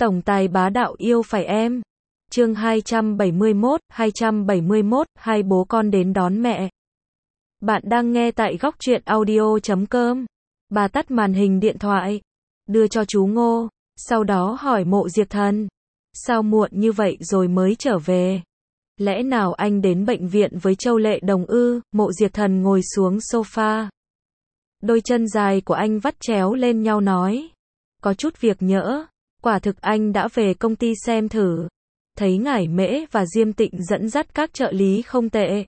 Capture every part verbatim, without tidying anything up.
Tổng tài bá đạo yêu phải em. Chương hai trăm bảy mươi mốt, hai trăm bảy mươi mốt, hai bố con đến đón mẹ. Bạn đang nghe tại góc truyện audio chấm com. Bà tắt màn hình điện thoại, đưa cho chú Ngô, sau đó hỏi Mộ Diệp Thần. Sao muộn như vậy rồi mới trở về? Lẽ nào anh đến bệnh viện với Châu Lệ Đồng ư? Mộ Diệp Thần ngồi xuống sofa. Đôi chân dài của anh vắt chéo lên nhau nói. Có chút việc nhỡ. Quả thực anh đã về công ty xem thử. Thấy Ngải Mễ và Diêm Tịnh dẫn dắt các trợ lý không tệ.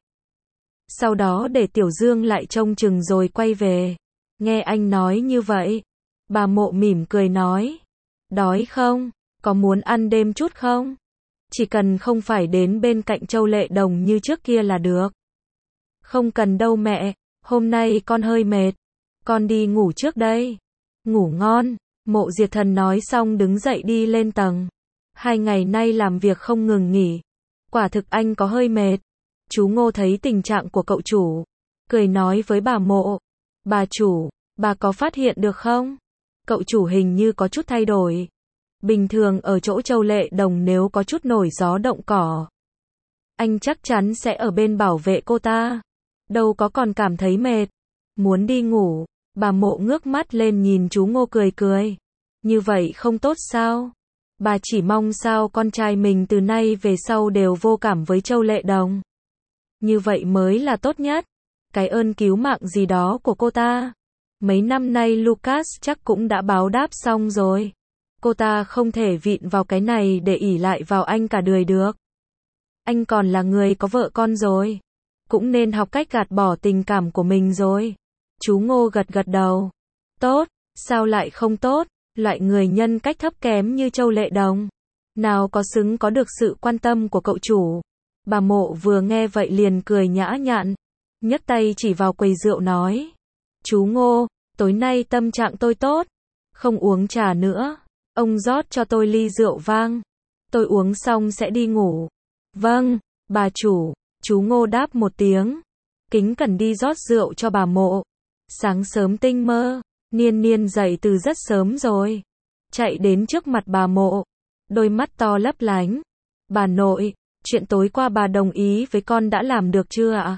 Sau đó để Tiểu Dương lại trông chừng rồi quay về. Nghe anh nói như vậy, bà Mộ mỉm cười nói. Đói không? Có muốn ăn đêm chút không? Chỉ cần không phải đến bên cạnh Châu Lệ Đồng như trước kia là được. Không cần đâu mẹ, hôm nay con hơi mệt. Con đi ngủ trước đây. Ngủ ngon. Mộ Diệp Thần nói xong đứng dậy đi lên tầng. Hai ngày nay làm việc không ngừng nghỉ. Quả thực anh có hơi mệt. Chú Ngô thấy tình trạng của cậu chủ, cười nói với bà Mộ. Bà chủ, bà có phát hiện được không? Cậu chủ hình như có chút thay đổi. Bình thường ở chỗ Châu Lệ Đồng nếu có chút nổi gió động cỏ, anh chắc chắn sẽ ở bên bảo vệ cô ta. Đâu có còn cảm thấy mệt. Muốn đi ngủ. Bà Mộ ngước mắt lên nhìn chú Ngô cười cười. Như vậy không tốt sao? Bà chỉ mong sao con trai mình từ nay về sau đều vô cảm với Châu Lệ Đồng. Như vậy mới là tốt nhất. Cái ơn cứu mạng gì đó của cô ta. Mấy năm nay Lucas chắc cũng đã báo đáp xong rồi. Cô ta không thể vịn vào cái này để ỷ lại vào anh cả đời được. Anh còn là người có vợ con rồi. Cũng nên học cách gạt bỏ tình cảm của mình rồi. Chú Ngô gật gật đầu. Tốt, sao lại không tốt? Loại người nhân cách thấp kém như Châu Lệ Đồng, nào có xứng có được sự quan tâm của cậu chủ. Bà Mộ vừa nghe vậy liền cười nhã nhặn, nhấc tay chỉ vào quầy rượu nói. Chú Ngô, tối nay tâm trạng tôi tốt, không uống trà nữa. Ông rót cho tôi ly rượu vang. Tôi uống xong sẽ đi ngủ. Vâng, bà chủ. Chú Ngô đáp một tiếng, kính cẩn đi rót rượu cho bà Mộ. Sáng sớm tinh mơ, Niên Niên dậy từ rất sớm rồi. Chạy đến trước mặt bà Mộ, đôi mắt to lấp lánh. Bà nội, chuyện tối qua bà đồng ý với con đã làm được chưa ạ?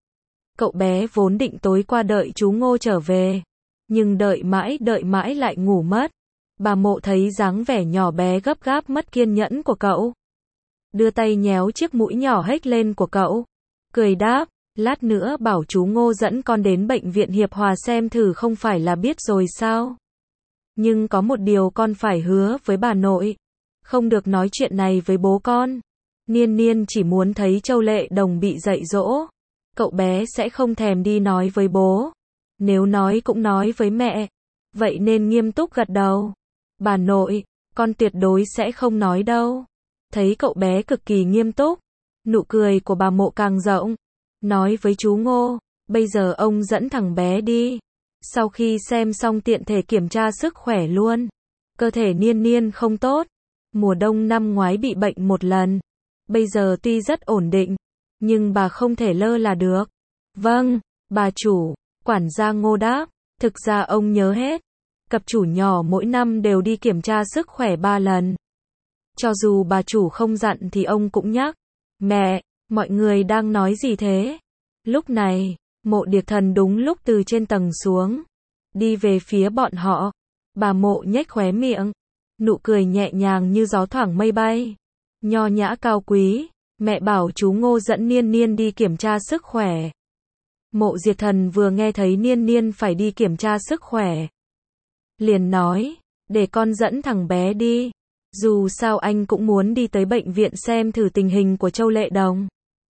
Cậu bé vốn định tối qua đợi chú Ngô trở về, nhưng đợi mãi đợi mãi lại ngủ mất. Bà Mộ thấy dáng vẻ nhỏ bé gấp gáp mất kiên nhẫn của cậu, đưa tay nhéo chiếc mũi nhỏ hếch lên của cậu, cười đáp, lát nữa bảo chú Ngô dẫn con đến bệnh viện Hiệp Hòa xem thử không phải là biết rồi sao? Nhưng có một điều con phải hứa với bà nội, không được nói chuyện này với bố con. Niên Niên chỉ muốn thấy Châu Lệ Đồng bị dạy dỗ, cậu bé sẽ không thèm đi nói với bố. Nếu nói cũng nói với mẹ, vậy nên nghiêm túc gật đầu. Bà nội, con tuyệt đối sẽ không nói đâu. Thấy cậu bé cực kỳ nghiêm túc, nụ cười của bà Mộ càng rộng, nói với chú Ngô, bây giờ ông dẫn thằng bé đi. Sau khi xem xong tiện thể kiểm tra sức khỏe luôn. Cơ thể Niên Niên không tốt, mùa đông năm ngoái bị bệnh một lần, bây giờ tuy rất ổn định, nhưng bà không thể lơ là được. Vâng, bà chủ. Quản gia Ngô đáp, thực ra ông nhớ hết. Cặp chủ nhỏ mỗi năm đều đi kiểm tra sức khỏe ba lần. Cho dù bà chủ không dặn thì ông cũng nhắc. Mẹ, mọi người đang nói gì thế? Lúc này, Mộ Điệp Thần đúng lúc từ trên tầng xuống, đi về phía bọn họ. Bà Mộ nhếch khóe miệng, nụ cười nhẹ nhàng như gió thoảng mây bay, nho nhã cao quý. Mẹ bảo chú Ngô dẫn Niên Niên đi kiểm tra sức khỏe. Mộ Diệp Thần vừa nghe thấy Niên Niên phải đi kiểm tra sức khỏe, liền nói, để con dẫn thằng bé đi. Dù sao anh cũng muốn đi tới bệnh viện xem thử tình hình của Châu Lệ Đồng.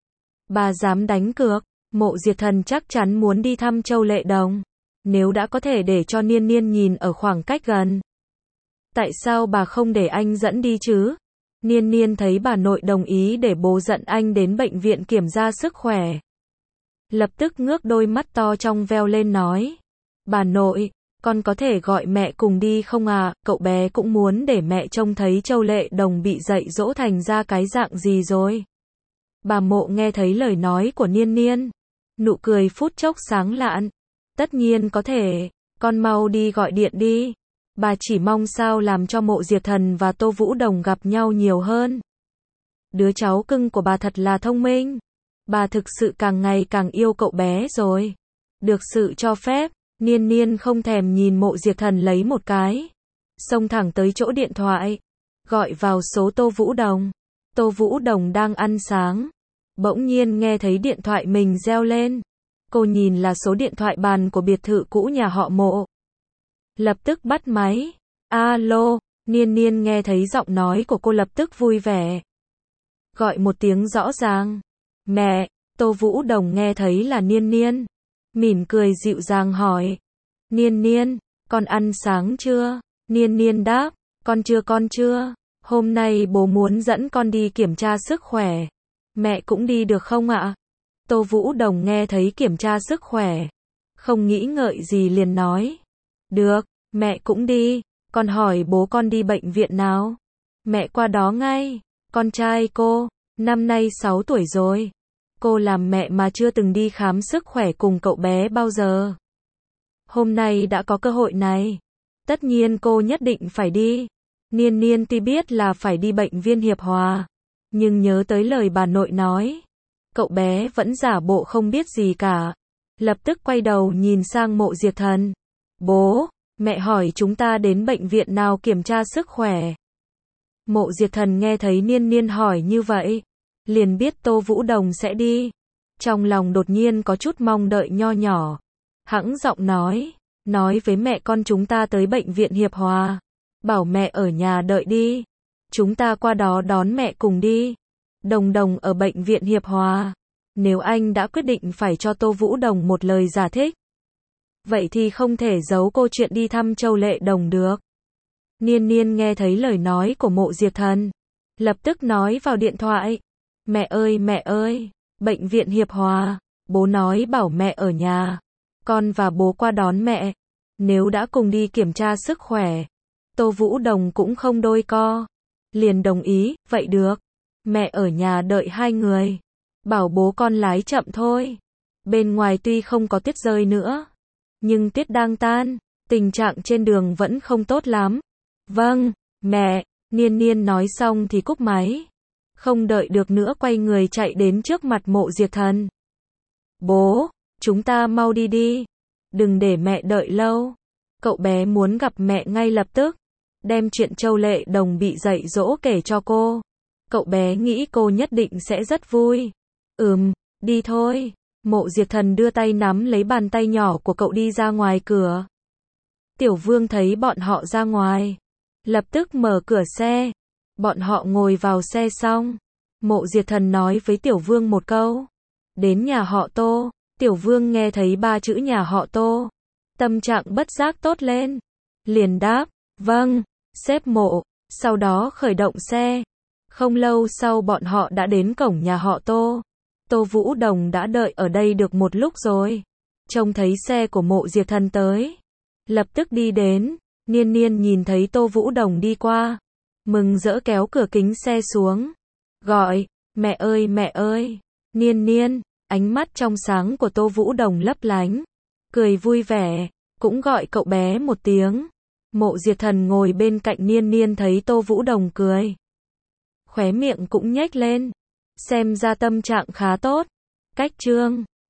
Bà dám đánh cược, Mộ Diệp Thần chắc chắn muốn đi thăm Châu Lệ Đồng. Nếu đã có thể để cho Niên Niên nhìn ở khoảng cách gần, tại sao bà không để anh dẫn đi chứ? Niên Niên thấy bà nội đồng ý để bố dẫn anh đến bệnh viện kiểm tra sức khỏe, lập tức ngước đôi mắt to trong veo lên nói. Bà nội, con có thể gọi mẹ cùng đi không à? Cậu bé cũng muốn để mẹ trông thấy Châu Lệ Đồng bị dạy dỗ thành ra cái dạng gì rồi. Bà Mộ nghe thấy lời nói của Niên Niên, nụ cười phút chốc sáng lạn. Tất nhiên có thể, con mau đi gọi điện đi. Bà chỉ mong sao làm cho Mộ Diệp Thần và Tô Vũ Đồng gặp nhau nhiều hơn. Đứa cháu cưng của bà thật là thông minh. Bà thực sự càng ngày càng yêu cậu bé rồi. Được sự cho phép, Niên Niên không thèm nhìn Mộ Diệp Thần lấy một cái. Xông thẳng tới chỗ điện thoại. Gọi vào số Tô Vũ Đồng. Tô Vũ Đồng đang ăn sáng. Bỗng nhiên nghe thấy điện thoại mình reo lên. Cô nhìn là số điện thoại bàn của biệt thự cũ nhà họ Mộ. Lập tức bắt máy. Alo, Niên Niên nghe thấy giọng nói của cô lập tức vui vẻ. Gọi một tiếng rõ ràng. Mẹ, Tô Vũ Đồng nghe thấy là Niên Niên. Mỉm cười dịu dàng hỏi. Niên Niên, con ăn sáng chưa? Niên Niên đáp, con chưa con chưa. Hôm nay bố muốn dẫn con đi kiểm tra sức khỏe. Mẹ cũng đi được không ạ? Tô Vũ Đồng nghe thấy kiểm tra sức khỏe. Không nghĩ ngợi gì liền nói. Được, mẹ cũng đi. Con hỏi bố con đi bệnh viện nào? Mẹ qua đó ngay. Con trai cô, năm nay sáu tuổi rồi. Cô làm mẹ mà chưa từng đi khám sức khỏe cùng cậu bé bao giờ. Hôm nay đã có cơ hội này. Tất nhiên cô nhất định phải đi. Niên Niên tuy biết là phải đi bệnh viện Hiệp Hòa. Nhưng nhớ tới lời bà nội nói. Cậu bé vẫn giả bộ không biết gì cả. Lập tức quay đầu nhìn sang Mộ Diệp Thần. Bố, mẹ hỏi chúng ta đến bệnh viện nào kiểm tra sức khỏe. Mộ Diệp Thần nghe thấy Niên Niên hỏi như vậy. Liền biết Tô Vũ Đồng sẽ đi. Trong lòng đột nhiên có chút mong đợi nho nhỏ. Hãng giọng nói. Nói với mẹ con chúng ta tới bệnh viện Hiệp Hòa. Bảo mẹ ở nhà đợi đi. Chúng ta qua đó đón mẹ cùng đi. Đồng Đồng ở bệnh viện Hiệp Hòa. Nếu anh đã quyết định phải cho Tô Vũ Đồng một lời giải thích. Vậy thì không thể giấu cô chuyện đi thăm Châu Lệ Đồng được. Niên Niên nghe thấy lời nói của Mộ Diệp Thần. Lập tức nói vào điện thoại. Mẹ ơi mẹ ơi, bệnh viện Hiệp Hòa. Bố nói bảo mẹ ở nhà. Con và bố qua đón mẹ. Nếu đã cùng đi kiểm tra sức khỏe. Tô Vũ Đồng cũng không đôi co. Liền đồng ý, vậy được. Mẹ ở nhà đợi hai người. Bảo bố con lái chậm thôi. Bên ngoài tuy không có tuyết rơi nữa. Nhưng tuyết đang tan. Tình trạng trên đường vẫn không tốt lắm. Vâng, mẹ. Niên Niên nói xong thì cúp máy. Không đợi được nữa quay người chạy đến trước mặt Mộ Diệp Thần. Bố, chúng ta mau đi đi. Đừng để mẹ đợi lâu. Cậu bé muốn gặp mẹ ngay lập tức. Đem chuyện Châu Lệ Đồng bị dạy dỗ kể cho cô. Cậu bé nghĩ cô nhất định sẽ rất vui. Ừm, đi thôi. Mộ Diệp Thần đưa tay nắm lấy bàn tay nhỏ của cậu đi ra ngoài cửa. Tiểu Vương thấy bọn họ ra ngoài. Lập tức mở cửa xe. Bọn họ ngồi vào xe xong. Mộ Diệp Thần nói với Tiểu Vương một câu. Đến nhà họ Tô. Tiểu Vương nghe thấy ba chữ nhà họ Tô. Tâm trạng bất giác tốt lên. Liền đáp. Vâng, sếp Mộ. Sau đó khởi động xe. Không lâu sau bọn họ đã đến cổng nhà họ Tô. Tô Vũ Đồng đã đợi ở đây được một lúc rồi. Trông thấy xe của Mộ Diệp Thần tới. Lập tức đi đến. Niên Niên nhìn thấy Tô Vũ Đồng đi qua. Mừng rỡ kéo cửa kính xe xuống. Gọi, mẹ ơi mẹ ơi. Niên Niên, ánh mắt trong sáng của Tô Vũ Đồng lấp lánh. Cười vui vẻ, cũng gọi cậu bé một tiếng. Mộ Diệp Thần ngồi bên cạnh Niên Niên thấy Tô Vũ Đồng cười. Khóe miệng cũng nhếch lên. Xem ra tâm trạng khá tốt. Cách chương